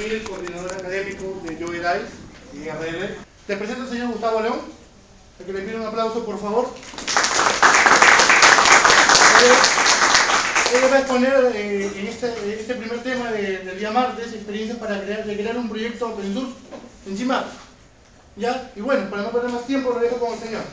Ramírez, coordinador académico de UEDAIS y RL. Te presento al señor Gustavo León, a que le pido un aplauso, por favor. Él va a exponer en este primer tema del día martes experiencias para crear un proyecto open source en Gmaps. ¿Ya? Y bueno, para no perder más tiempo, lo dejo con el señor.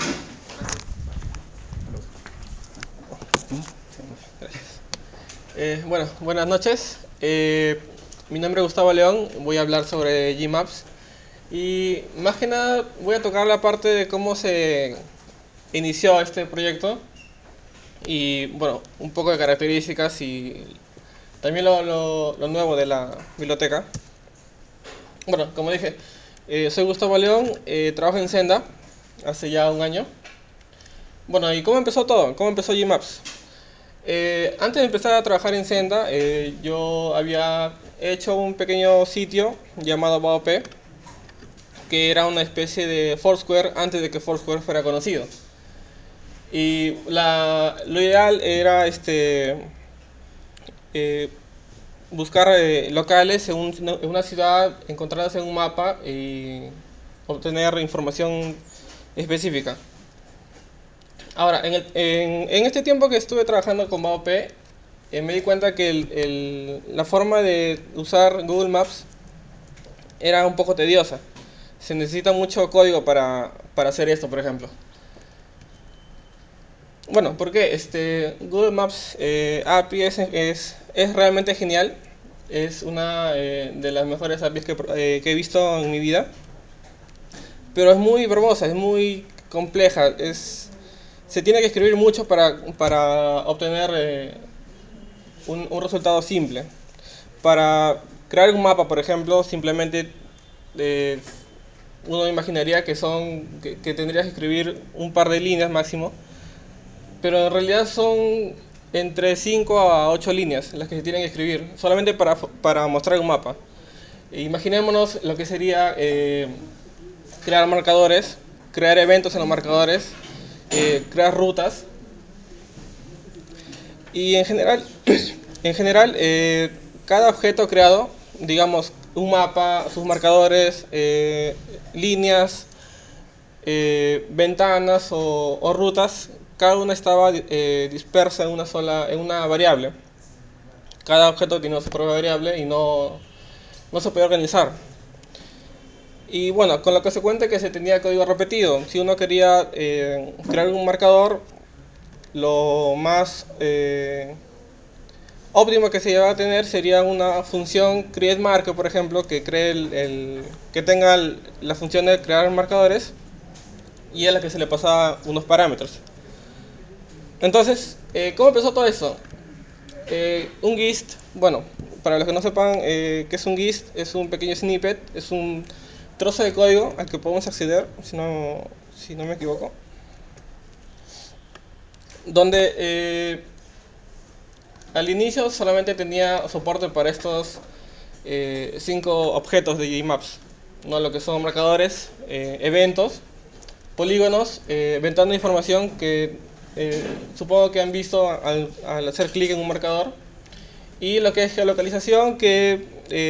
Bueno, buenas noches. Mi nombre es Gustavo León, voy a hablar sobre Gmaps y más que nada voy a tocar la parte de cómo se inició este proyecto y bueno, un poco de características y también lo nuevo de la biblioteca. Bueno, como dije, soy Gustavo León, trabajo en Senda hace ya un año. Bueno, ¿y cómo empezó todo? ¿Cómo empezó Gmaps? Antes de empezar a trabajar en Senda, yo había hecho un pequeño sitio llamado BOP, que era una especie de Foursquare antes de que Foursquare fuera conocido. Y lo ideal era buscar locales en una ciudad, encontrarlas en un mapa y obtener información específica. Ahora, en este tiempo que estuve trabajando con BOP, me di cuenta que la forma de usar Google Maps era un poco tediosa. Se necesita mucho código para hacer esto, por ejemplo. Bueno, ¿por qué? Google Maps API es realmente genial. Es una de las mejores APIs que he visto en mi vida. Pero es muy verbosa, es muy compleja. Se tiene que escribir mucho para obtener un resultado simple. Para crear un mapa, por ejemplo, simplemente eh, uno imaginaría que tendrías que escribir un par de líneas máximo, pero en realidad son entre 5 a 8 líneas las que se tienen que escribir, solamente para mostrar un mapa. Imaginémonos lo que sería crear marcadores, crear eventos en los marcadores, crear rutas. Y en general, cada objeto creado, digamos un mapa, sus marcadores, líneas, ventanas o rutas, cada una estaba dispersa en una variable. Cada objeto tiene su propia variable y no se puede organizar. Y bueno, con lo que se cuenta que se tenía código repetido. Si uno quería crear un marcador, lo más óptimo que se lleva a tener sería una función createMarker, por ejemplo, que que tenga la función de crear marcadores y a la que se le pasa unos parámetros. Entonces, ¿cómo empezó todo eso? Un GIST, bueno, para los que no sepan qué es un GIST, es un pequeño snippet, es un trozo de código al que podemos acceder, si no me equivoco, donde al inicio solamente tenía soporte para estos 5 objetos de Gmaps, ¿no? Lo que son marcadores, eventos, polígonos, ventana de información que supongo que han visto al hacer clic en un marcador, y lo que es geolocalización, que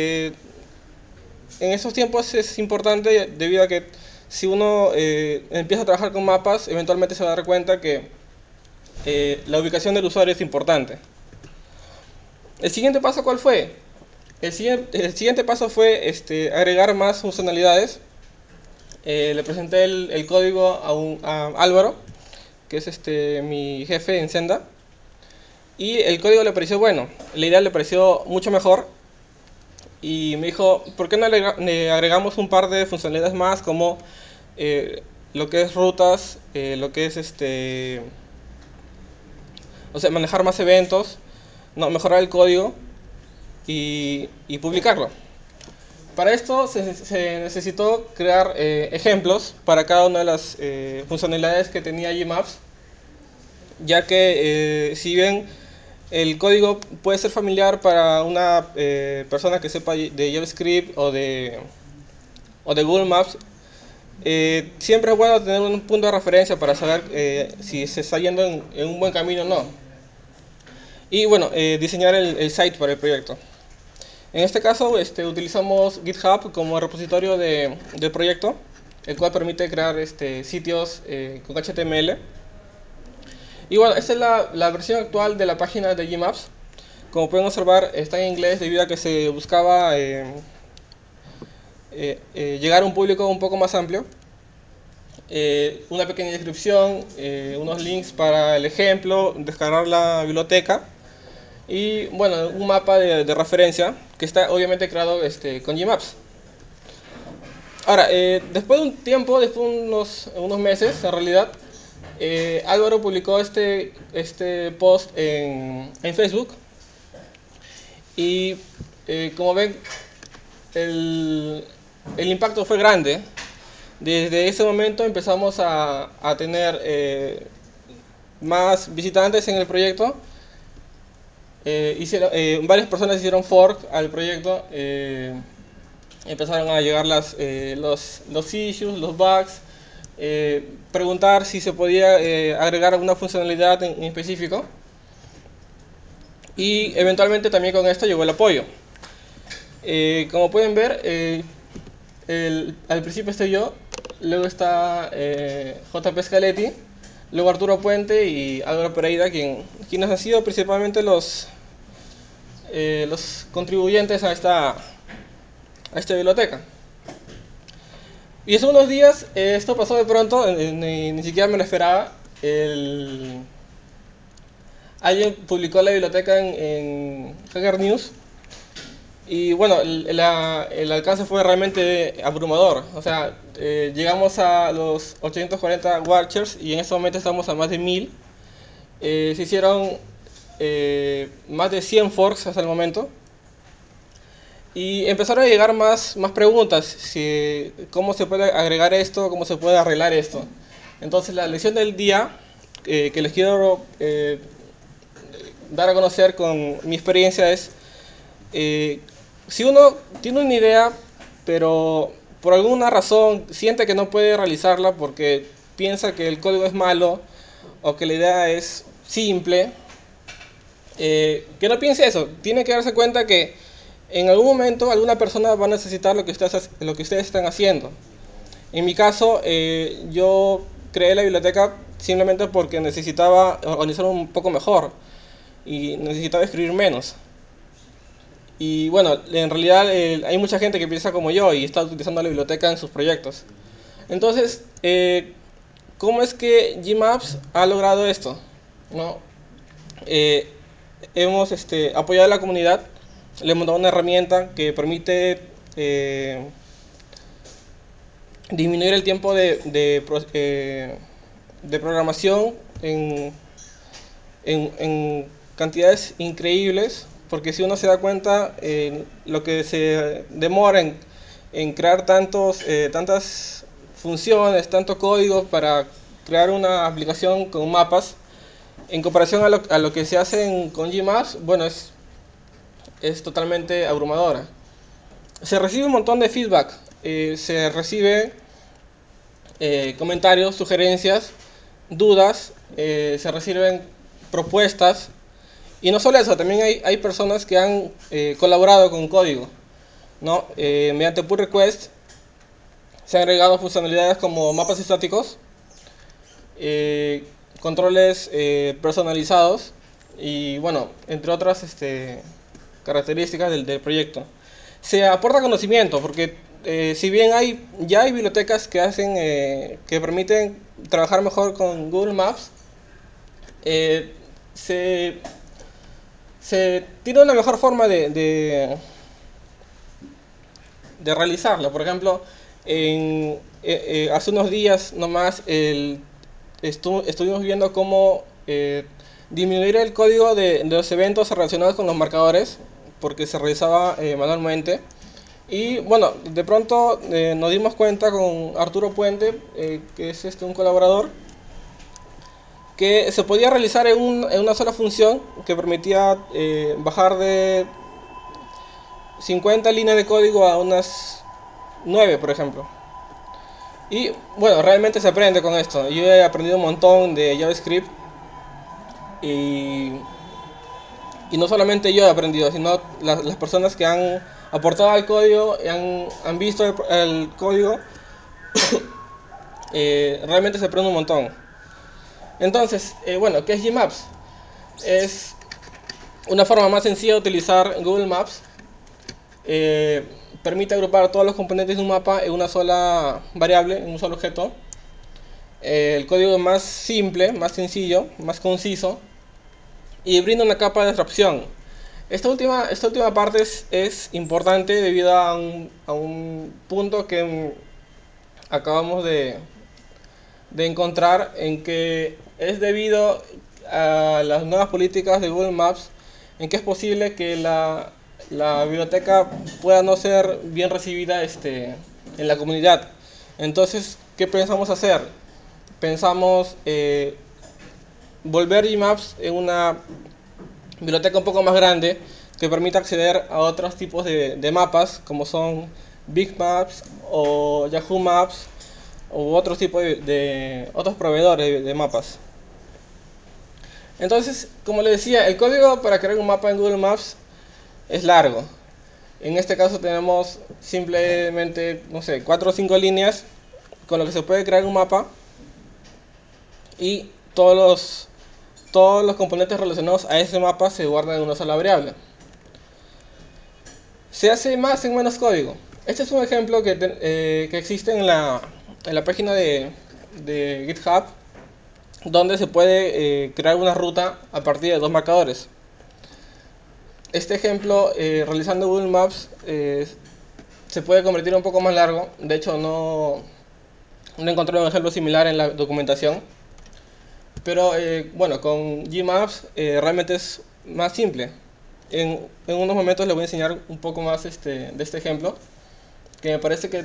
en esos tiempos es importante debido a que si uno empieza a trabajar con mapas, eventualmente se va a dar cuenta que la ubicación del usuario es importante. ¿El siguiente paso cuál fue? El siguiente paso fue agregar más funcionalidades. Le presenté el código a Álvaro, que es mi jefe en Senda, y el código le pareció bueno, la idea le pareció mucho mejor, y me dijo, ¿por qué no le agregamos un par de funcionalidades más, como lo que es rutas, lo que es o sea, manejar más eventos, no, mejorar el código y publicarlo? Para esto se necesitó crear ejemplos para cada una de las funcionalidades que tenía Gmaps, ya que si bien el código puede ser familiar para una persona que sepa de JavaScript o de Google Maps, siempre es bueno tener un punto de referencia para saber si se está yendo en un buen camino o no. Y bueno, diseñar el site para el proyecto. En este caso utilizamos GitHub como repositorio del proyecto, el cual permite crear sitios con HTML. Y bueno, esta es la versión actual de la página de Gmaps. Como pueden observar, está en inglés debido a que se buscaba llegar a un público un poco más amplio. Una pequeña descripción, unos links para el ejemplo, descargar la biblioteca y bueno, un mapa de referencia que está obviamente creado con Gmaps. Ahora, después de un tiempo, después de unos meses, en realidad, Álvaro publicó este post en Facebook y como ven, el impacto fue grande. Desde ese momento empezamos a tener más visitantes en el proyecto. Varias personas hicieron fork al proyecto. Empezaron a llegar los issues, los bugs. Preguntar si se podía agregar alguna funcionalidad en específico. Y eventualmente también con esto llegó el apoyo. Como pueden ver, al principio estoy yo, luego está JP Scaletti, luego Arturo Puente y Álvaro Pereira, quienes han sido principalmente los contribuyentes a esta biblioteca. Y hace unos días esto pasó de pronto, ni siquiera me lo esperaba. Alguien publicó la biblioteca en Hacker News. Y bueno, el alcance fue realmente abrumador. O sea, llegamos a los 840 watchers y en este momento estamos a más de 1000. Se hicieron más de 100 forks hasta el momento. Y empezaron a llegar más preguntas. ¿Cómo se puede agregar esto? ¿Cómo se puede arreglar esto? Entonces la lección del día que les quiero dar a conocer con mi experiencia es... si uno tiene una idea, pero por alguna razón siente que no puede realizarla porque piensa que el código es malo o que la idea es simple, que no piense eso. Tiene que darse cuenta que en algún momento alguna persona va a necesitar lo que ustedes están haciendo. En mi caso, yo creé la biblioteca simplemente porque necesitaba organizar un poco mejor y necesitaba escribir menos. Y bueno, en realidad hay mucha gente que piensa como yo y está utilizando la biblioteca en sus proyectos. Entonces, ¿cómo es que Gmaps ha logrado esto? ¿No? Hemos apoyado a la comunidad, le hemos dado una herramienta que permite disminuir el tiempo de programación en cantidades increíbles, porque si uno se da cuenta, lo que se demora en crear tantas funciones, tanto código para crear una aplicación con mapas, en comparación a lo que se hace con Gmaps, bueno, es totalmente abrumadora. Se recibe un montón de feedback, se recibe comentarios, sugerencias, dudas, se reciben propuestas. Y no solo eso, también hay personas que han colaborado con código, ¿no? Mediante pull request se han agregado funcionalidades como mapas estáticos, controles personalizados y bueno, entre otras características del proyecto. Se aporta conocimiento porque si bien ya hay bibliotecas que permiten trabajar mejor con Google Maps, se tiene una mejor forma de realizarlo. Por ejemplo, hace unos días nomás estuvimos viendo cómo disminuir el código de los eventos relacionados con los marcadores, porque se realizaba manualmente. Y bueno, de pronto nos dimos cuenta con Arturo Puente, que es un colaborador, que se podía realizar en una sola función que permitía bajar de 50 líneas de código a unas 9, por ejemplo. Y bueno, realmente se aprende con esto. Yo he aprendido un montón de JavaScript y Y no solamente yo he aprendido, sino las personas que han aportado al código y han visto el código, realmente se aprende un montón. Entonces, bueno, ¿qué es Gmaps? Es una forma más sencilla de utilizar Google Maps. Eh, Permite agrupar todos los componentes de un mapa en una sola variable, en un solo objeto. El código es más simple, más sencillo, más conciso y brinda una capa de abstracción. Esta última parte es importante debido a un punto que acabamos de encontrar, en que es debido a las nuevas políticas de Google Maps, en que es posible que la biblioteca pueda no ser bien recibida en la comunidad. Entonces, ¿qué pensamos hacer? Pensamos volver Gmaps en una biblioteca un poco más grande que permita acceder a otros tipos de mapas, como son Big Maps o Yahoo Maps u otros tipos de otros proveedores de mapas. Entonces, como les decía, el código para crear un mapa en Google Maps es largo. En este caso tenemos simplemente, no sé, 4 o 5 líneas con lo que se puede crear un mapa, y todos los componentes relacionados a ese mapa se guardan en una sola variable. Se hace más en menos código. Este es un ejemplo que existe en la página de GitHub, donde se puede crear una ruta a partir de 2 marcadores. Este ejemplo, realizando Google Maps, se puede convertir un poco más largo. De hecho, no encontré un ejemplo similar en la documentación. Pero bueno, con Gmaps realmente es más simple. En unos momentos les voy a enseñar un poco más de este ejemplo, que me parece que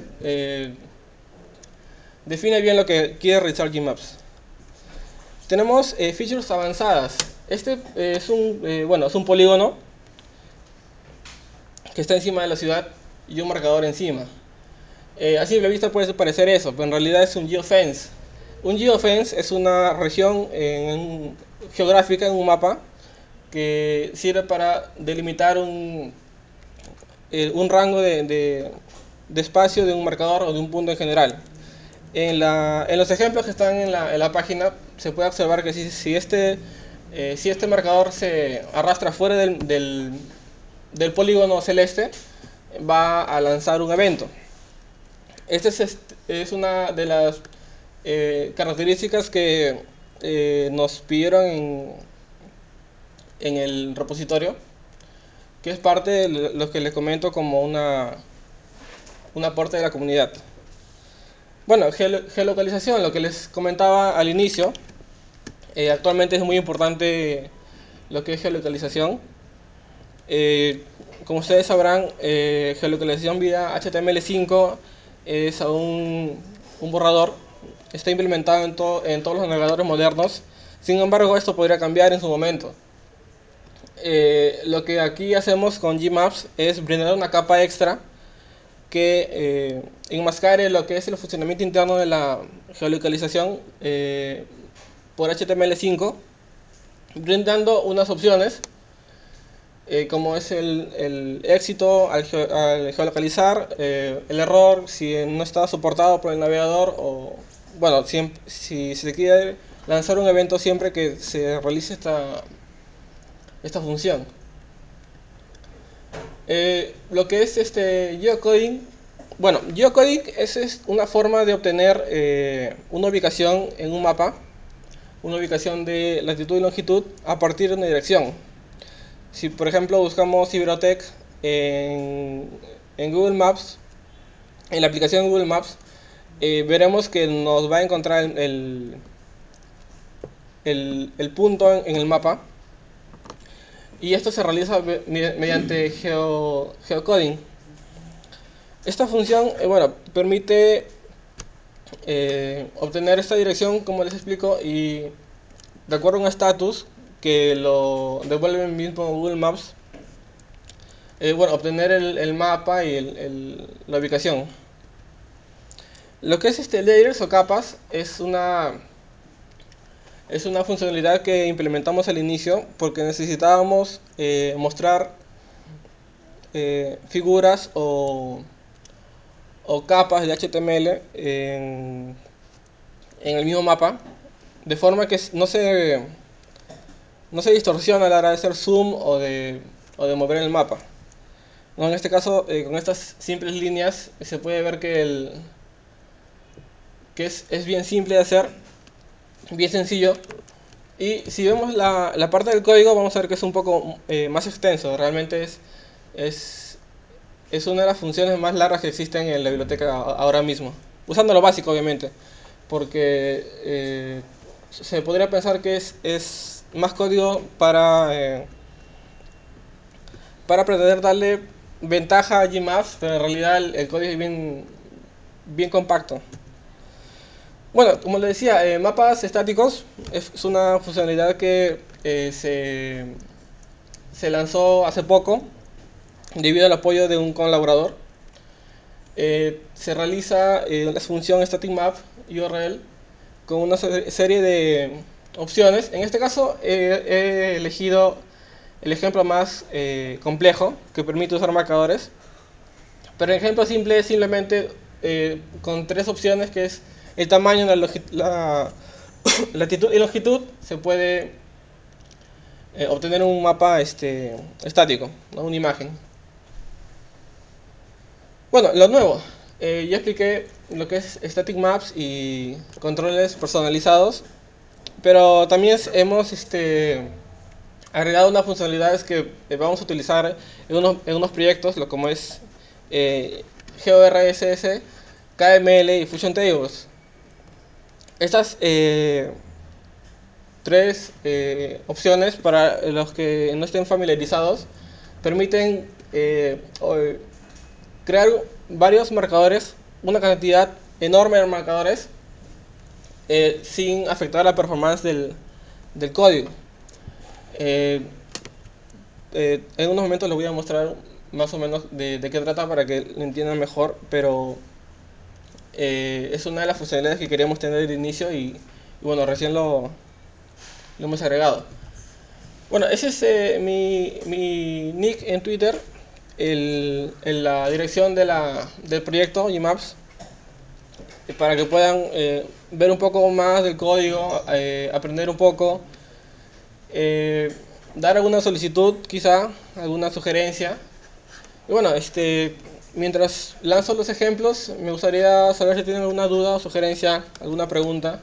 define bien lo que quiere realizar Gmaps. Tenemos features avanzadas. Este es un polígono que está encima de la ciudad y un marcador encima. A simple vista puede parecer eso, pero en realidad es un geofence. Un geofence es una región geográfica en un mapa que sirve para delimitar un rango de espacio de un marcador o de un punto en general. En los ejemplos que están en la página se puede observar que si este marcador se arrastra fuera del polígono celeste, va a lanzar un evento. Esta es una de las características que nos pidieron en el repositorio, que es parte de lo que les comento como un aporte de la comunidad. Bueno, geolocalización, lo que les comentaba al inicio, actualmente es muy importante lo que es geolocalización. Como ustedes sabrán, geolocalización vía HTML5 es aún un borrador. Está implementado en todos los navegadores modernos. Sin embargo, esto podría cambiar en su momento. Lo que aquí hacemos con Gmaps es brindar una capa extra que enmascare lo que es el funcionamiento interno de la geolocalización por HTML5, brindando unas opciones como es el éxito al geolocalizar, el error si no está soportado por el navegador, o bueno, si se quiere lanzar un evento siempre que se realice esta función. Lo que es geocoding, bueno, geocoding es una forma de obtener una ubicación en un mapa, una ubicación de latitud y longitud a partir de una dirección. Si por ejemplo buscamos Ciberotech en Google Maps, en la aplicación Google Maps, veremos que nos va a encontrar el punto en el mapa, y esto se realiza mediante geocoding. Esta función permite obtener esta dirección, como les explico, y de acuerdo a un estatus que lo devuelve el mismo Google Maps, obtener el mapa y la ubicación. Lo que es layers o capas es Es una funcionalidad que implementamos al inicio porque necesitábamos mostrar figuras o capas de HTML en el mismo mapa, de forma que no se distorsiona a la hora de hacer zoom o de mover el mapa. No, en este caso, con estas simples líneas se puede ver que es bien simple de hacer, bien sencillo. Y si vemos la parte del código, vamos a ver que es un poco más extenso. Realmente es, es una de las funciones más largas que existen en la biblioteca ahora mismo. Usando lo básico, obviamente. Porque se podría pensar que es más código para pretender darle ventaja a Gmaps, pero en realidad el código es bien compacto. Bueno, como les decía, mapas estáticos es una funcionalidad que se lanzó hace poco debido al apoyo de un colaborador. Se realiza la función static map URL con una serie de opciones. En este caso he elegido el ejemplo más complejo que permite usar marcadores. Pero el ejemplo simple es simplemente con tres opciones, que es el tamaño, la latitud y longitud. Se puede obtener un mapa estático, ¿no? Una imagen. Bueno, lo nuevo. Ya expliqué lo que es static maps y controles personalizados. Pero también hemos agregado unas funcionalidades que vamos a utilizar en unos proyectos, como es GeoRSS, KML y Fusion Tables. Estas tres opciones, para los que no estén familiarizados, permiten crear varios marcadores, una cantidad enorme de marcadores, sin afectar la performance del código. En unos momentos les voy a mostrar más o menos de qué trata para que lo entiendan mejor, pero es una de las funcionalidades que queríamos tener de inicio y bueno, recién lo hemos agregado. Bueno, ese es mi nick en Twitter, la dirección del proyecto Gmaps, para que puedan ver un poco más del código, aprender un poco, dar alguna solicitud, quizá, alguna sugerencia. Y bueno, mientras lanzo los ejemplos, me gustaría saber si tienen alguna duda o sugerencia, alguna pregunta.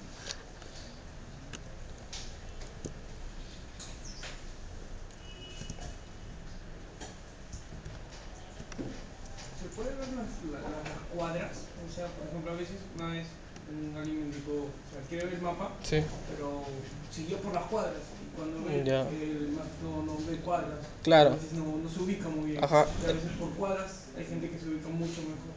¿Se puede ver las cuadras? O sea, por ejemplo, a veces una vez alguien me indicó, o sea, quiere ver el mapa, Sí, pero siguió por las cuadras y cuando ve ya, el map no ve cuadras, a claro, veces no se ubica muy bien. ajá. Y a veces por cuadras hay gente que se ubica mucho mejor.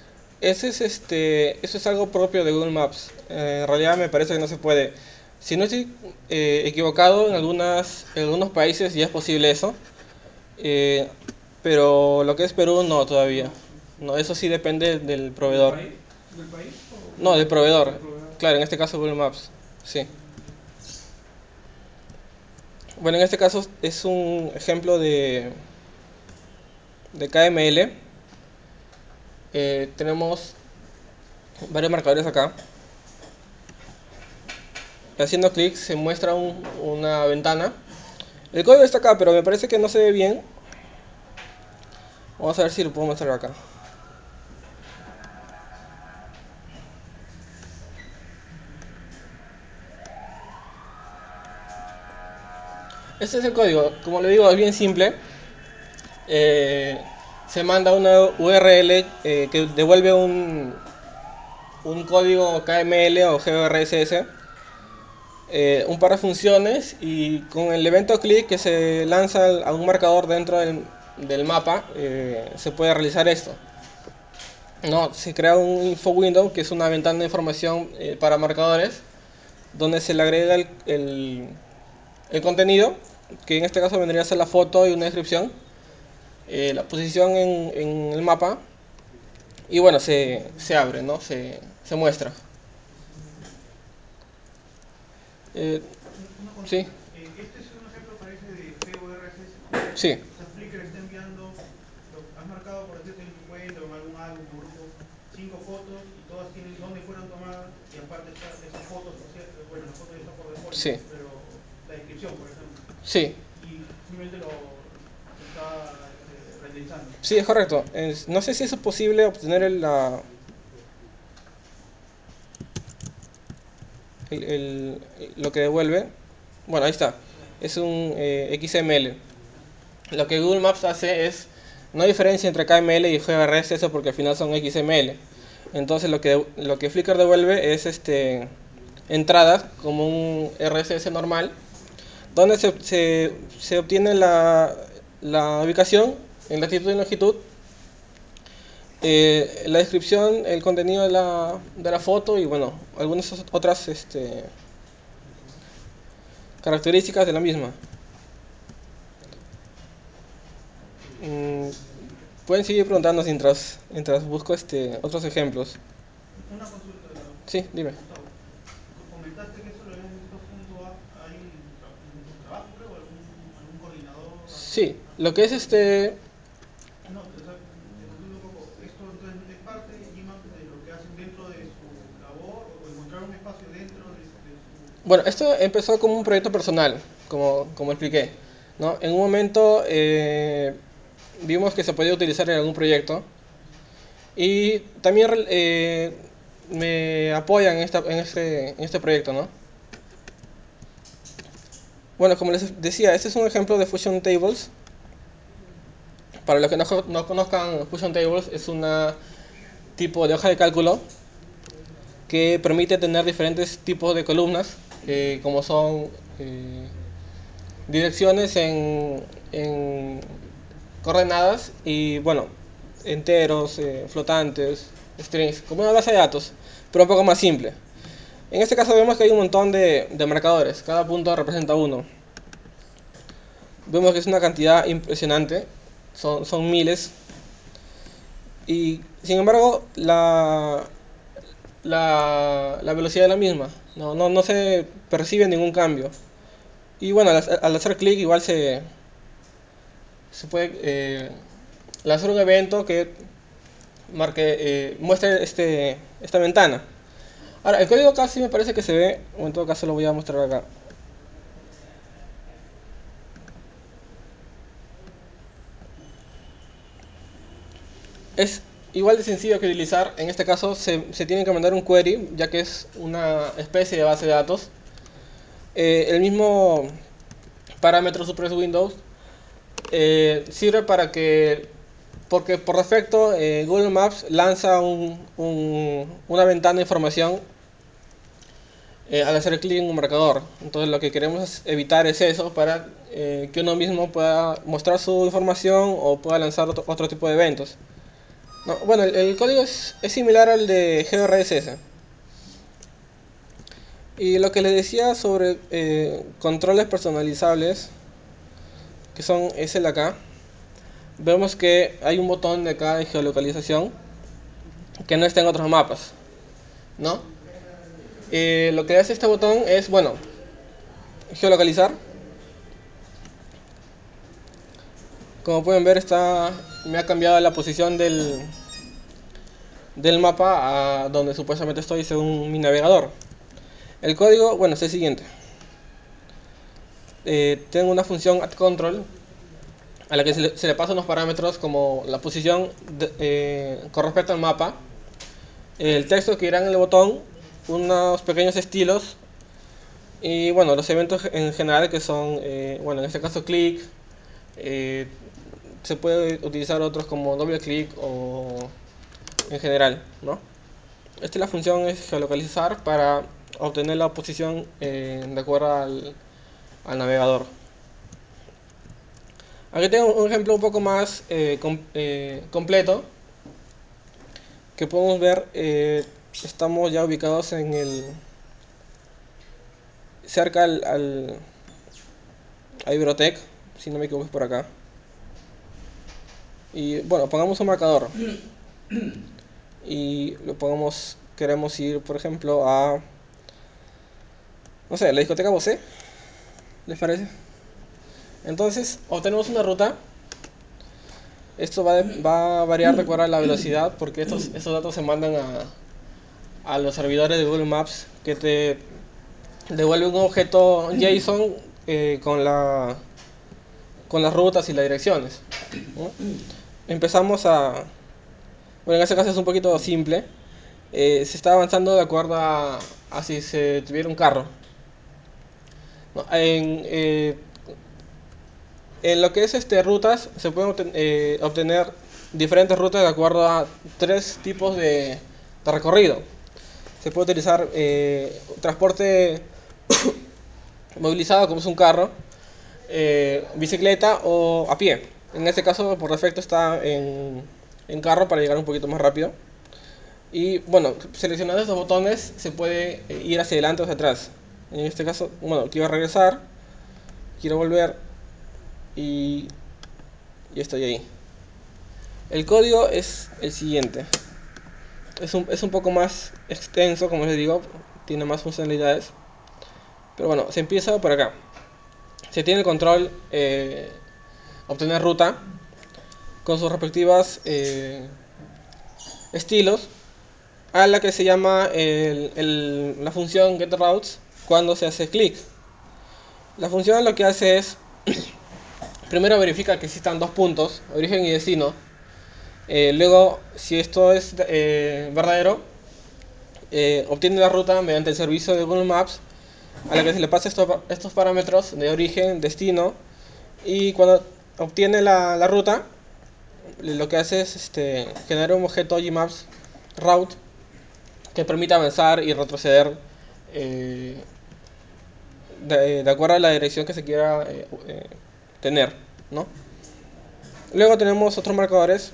Eso es algo propio de Google Maps. En realidad me parece que no se puede. Si no estoy equivocado, en algunos países ya es posible eso. eh, pero lo que es Perú no todavía. No, sí, sí. No, eso sí depende del ¿Del proveedor. país? ¿Del país No, del proveedor. del proveedor? Claro, en este caso Google Maps. Sí. Bueno, en este caso es un ejemplo de KML. Tenemos varios marcadores acá. Haciendo clic se muestra una ventana. El código está acá, pero me parece que no se ve bien. Vamos a ver si lo puedo mostrar acá. Este es el código. Como le digo, es bien simple. Eh, Se manda una URL que devuelve un código KML o GRSS, un par de funciones, y con el evento click que se lanza a un marcador dentro del mapa, se puede realizar esto. No, se crea un info window, que es una ventana de información para marcadores, donde se le agrega el contenido, que en este caso vendría a ser la foto y una descripción, la posición en el mapa, y bueno, se abre, ¿no? Se muestra. Una Sí, consulta. Este es un ejemplo, parece, de GeoRSS. sí, O sea, Flickr está enviando, has marcado, por decirte, en tu cuenta o en algún álbum o grupo, 5 fotos y todas tienen dónde fueron tomadas y aparte está esa foto asociada, bueno, la foto ya está por default, sí, ¿no? Pero la descripción, por ejemplo. sí, Y simplemente lo está renderizando. sí, es correcto. No sé si es posible obtener lo que devuelve. Bueno, ahí está. Es un XML. Lo que Google Maps hace es no diferencia entre KML y GRSS porque al final son XML. Entonces lo que Flickr devuelve es entradas como un RSS normal, donde se obtiene la ubicación en latitud y longitud, la descripción, el contenido de la foto y bueno, algunas otras características de la misma. Mm, Pueden seguir preguntando mientras busco otros ejemplos. Una consulta, Sí, dime. Gustavo. Comentaste que eso lo habías visto junto a, en tu trabajo, creo, algún coordinador, Sí, lo que es asesor. No, o sea, te consulto un poco. ¿Esto entonces es parte, Gmap, de lo que hacen dentro de su labor o encontrar un espacio dentro de su Bueno, esto empezó como un proyecto personal, como expliqué, ¿no? En un momento vimos que se podía utilizar en algún proyecto y también me apoyan en este proyecto, ¿no? Bueno, como les decía, este es un ejemplo de Fusion Tables. Para los que no conozcan, Fusion Tables es una tipo de hoja de cálculo que permite tener diferentes tipos de columnas, como son direcciones en coordenadas y, bueno, enteros, flotantes, strings, como una base de datos, pero un poco más simple. En este caso vemos que hay un montón de marcadores, cada punto representa uno. Vemos que es una cantidad impresionante, son miles, y sin embargo la velocidad es la misma, no se percibe ningún cambio. Y bueno, al hacer clic igual se puede lanzar un evento que muestre esta ventana. Ahora, el código casi me parece que se ve, o en todo caso lo voy a mostrar acá. Es igual de sencillo que utilizar. En este caso se tiene que mandar un query, ya que es una especie de base de datos. El mismo parámetro Suppress Windows sirve porque por defecto Google Maps lanza una ventana de información al hacer clic en un marcador. Entonces lo que queremos evitar es eso para que uno mismo pueda mostrar su información o pueda lanzar otro tipo de eventos. No, bueno, el código es similar al de GRSS. Y lo que les decía sobre controles personalizables, que es el de acá, vemos que hay un botón de acá de geolocalización que no está en otros mapas, ¿no? Lo que hace este botón es, bueno, geolocalizar. Como pueden ver, me ha cambiado la posición del mapa a donde supuestamente estoy según mi navegador. El código, bueno, es el siguiente. Tengo una función addControl a la que se le pasan unos parámetros como la posición con respecto al mapa, el texto que irá en el botón, unos pequeños estilos y bueno, los eventos en general que son, bueno, en este caso clic, eh, se puede utilizar otros como doble clic o en general, ¿no? Esta es la función es geolocalizar para obtener la posición de acuerdo al navegador. Aquí tengo un ejemplo un poco más completo que podemos ver. Estamos ya ubicados cerca a Iberotech, si no me equivoco es por acá. Y bueno, pongamos un marcador y queremos ir por ejemplo no sé, la discoteca Bose, ¿les parece? Entonces, obtenemos una ruta. Esto va a variar de acuerdo a la velocidad, porque estos datos se mandan a los servidores de Google Maps, que te devuelve un objeto JSON con las rutas y las direcciones, ¿no? Empezamos bueno, en este caso es un poquito simple. Se está avanzando de acuerdo a si se tuviera un carro, ¿no? En lo que es rutas, se pueden obtener diferentes rutas de acuerdo a tres tipos de recorrido. Se puede utilizar transporte movilizado, como es un carro, bicicleta o a pie. En este caso, por defecto, está en carro para llegar un poquito más rápido. Y bueno, seleccionando estos botones se puede ir hacia adelante o hacia atrás. En este caso, bueno, quiero regresar, quiero volver y estoy ahí. El código es el siguiente. Es un poco más extenso, como les digo, tiene más funcionalidades. Pero bueno, se empieza por acá. Se tiene el control obtener ruta con sus respectivas estilos, a la que se llama la función getRoutes cuando se hace clic. La función lo que hace es primero verifica que existan dos puntos, origen y destino. Luego, si esto es verdadero, obtiene la ruta mediante el servicio de Google Maps, a la que se le pasa estos parámetros de origen, destino, y cuando obtiene la ruta, lo que hace es generar un objeto Gmaps route que permite avanzar y retroceder de acuerdo a la dirección que se quiera tener, ¿no? Luego tenemos otros marcadores,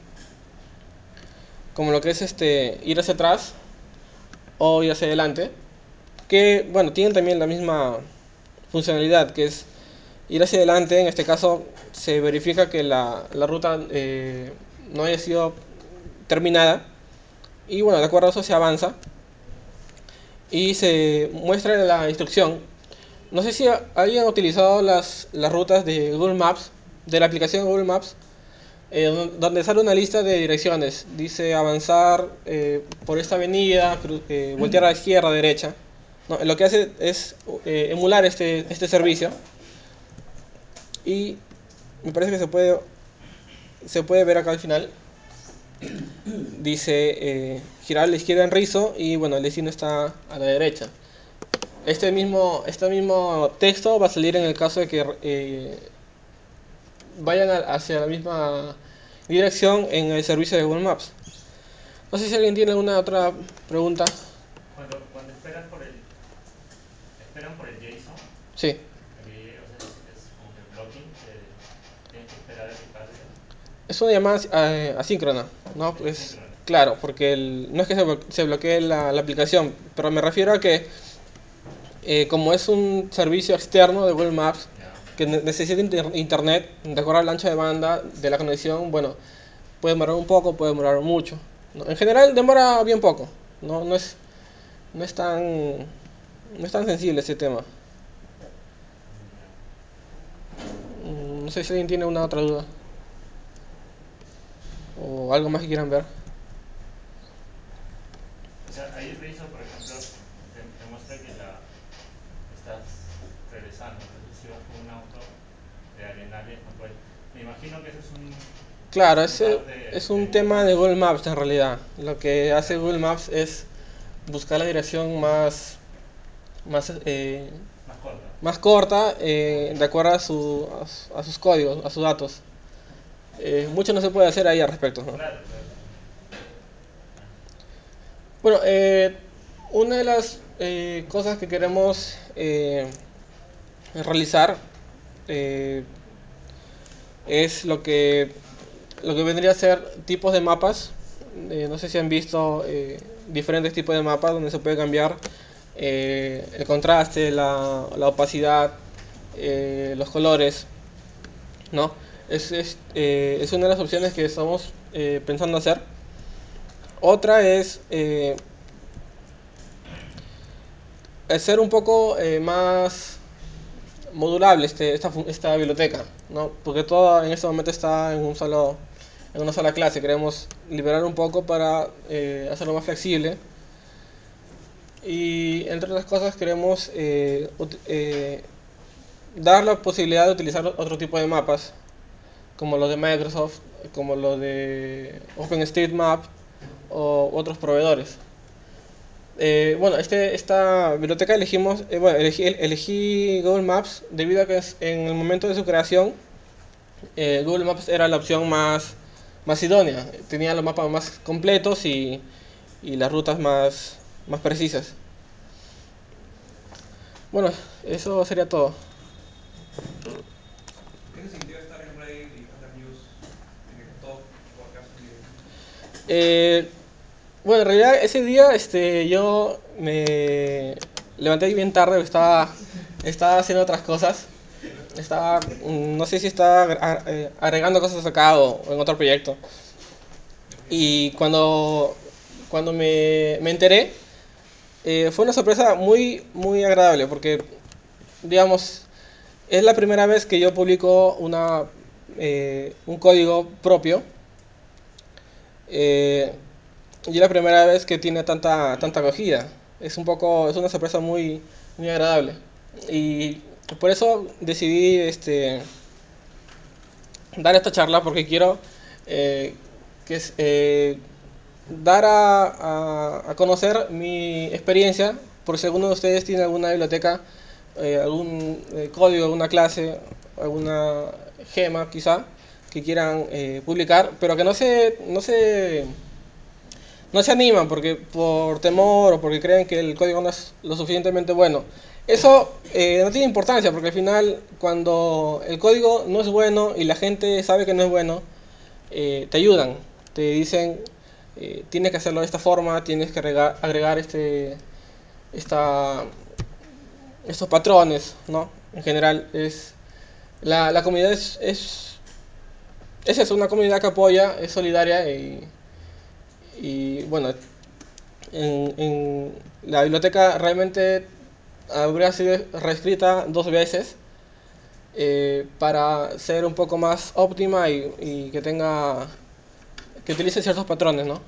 como lo que es ir hacia atrás o ir hacia adelante, que bueno, tienen también la misma funcionalidad, que es ir hacia adelante. En este caso se verifica que la ruta no haya sido terminada, y bueno, de acuerdo a eso se avanza y se muestra la instrucción. No sé si alguien ha utilizado las rutas de Google Maps, de la aplicación Google Maps, donde sale una lista de direcciones. Dice avanzar por esta avenida, voltear a la izquierda, a la derecha. No, lo que hace es emular este servicio. Y me parece que se puede ver acá al final. Dice girar a la izquierda en rizo y bueno, el destino está a la derecha. Este mismo texto va a salir en el caso de que vayan hacia la misma dirección en el servicio de Google Maps. No sé si alguien tiene alguna otra pregunta. Cuando esperan por el JSON, Sí. aquí, o sea, es como que blocking, que tienes que esperar a que cargue. Es una llamada asíncrona, ¿no? Es asíncrona. Claro, porque no es que se bloquee la aplicación, pero me refiero a que como es un servicio externo de Google Maps Ya. que necesita internet, de acuerdo al ancho de banda de la conexión, bueno, puede demorar un poco, puede demorar mucho, ¿no? En general demora bien poco, no es tan sensible ese tema. No sé si alguien tiene una otra duda o algo más que quieran ver. O sea, ahí Rizzo, por ejemplo, te muestra que estás regresando. Entonces, si vas con un auto de Arenales, no puedes. Me imagino que ese es Claro, un ese bug es de un Google tema de Maps. Google Maps en realidad. Lo que hace Ya. Google Maps es buscar la dirección más, eh, Más corta. más corta de acuerdo a sus códigos, a sus datos. Mucho no se puede hacer ahí al respecto, ¿no? Claro, claro. Bueno, una de las cosas que queremos realizar eh, es lo que vendría a ser tipos de mapas. No sé si han visto diferentes tipos de mapas donde se puede cambiar el contraste, la opacidad, los colores, ¿no? Es una de las opciones que estamos pensando hacer. Otra es ser un poco más modulable esta biblioteca, ¿no? Porque todo en este momento está en una sola clase. Queremos liberar un poco para hacerlo más flexible. Y entre otras cosas queremos dar la posibilidad de utilizar otro tipo de mapas, como los de Microsoft, como los de OpenStreetMap o otros proveedores. Bueno, esta biblioteca elegí Google Maps debido a que en el momento de su creación Google Maps era la opción más idónea. Tenía los mapas más completos y las rutas más precisas. Bueno, eso sería todo. ¿Qué se sintió estar en Reddit y Hacker News en el top por casi 10 años? Bueno, en realidad ese día yo me levanté bien tarde, estaba haciendo otras cosas. No sé si estaba agregando cosas acá o en otro proyecto. Y cuando me enteré, fue una sorpresa muy agradable porque, digamos, es la primera vez que yo publico un código propio. Y es la primera vez que tiene tanta acogida. Es una sorpresa muy agradable. Y por eso decidí dar esta charla porque quiero eh, dar a conocer mi experiencia por si alguno de ustedes tiene alguna biblioteca, algún código, alguna clase, alguna gema quizá que quieran publicar, pero que no se animan por temor o porque creen que el código no es lo suficientemente bueno. Eso no tiene importancia porque al final cuando el código no es bueno y la gente sabe que no es bueno, te ayudan, te dicen tienes que hacerlo de esta forma, tienes que agregar estos patrones, ¿no? En general la comunidad es una comunidad que apoya, es solidaria y bueno, en la biblioteca realmente habría sido reescrita 2 veces para ser un poco más óptima y que utilice ciertos patrones, ¿no?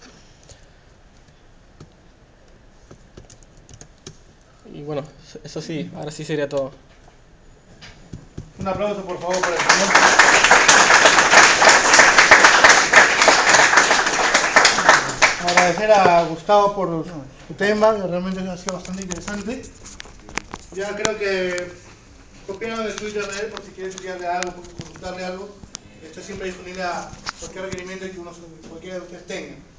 Y bueno, eso sí, ahora sí sería todo. Un aplauso, por favor, para el señor. Agradecer a Gustavo por su tema, que realmente ha sido bastante interesante. Ya creo que copiaron el Twitter de él por si quieren enviarle algo, consultarle algo. Está siempre disponible a cualquier requerimiento que cualquiera de ustedes tenga.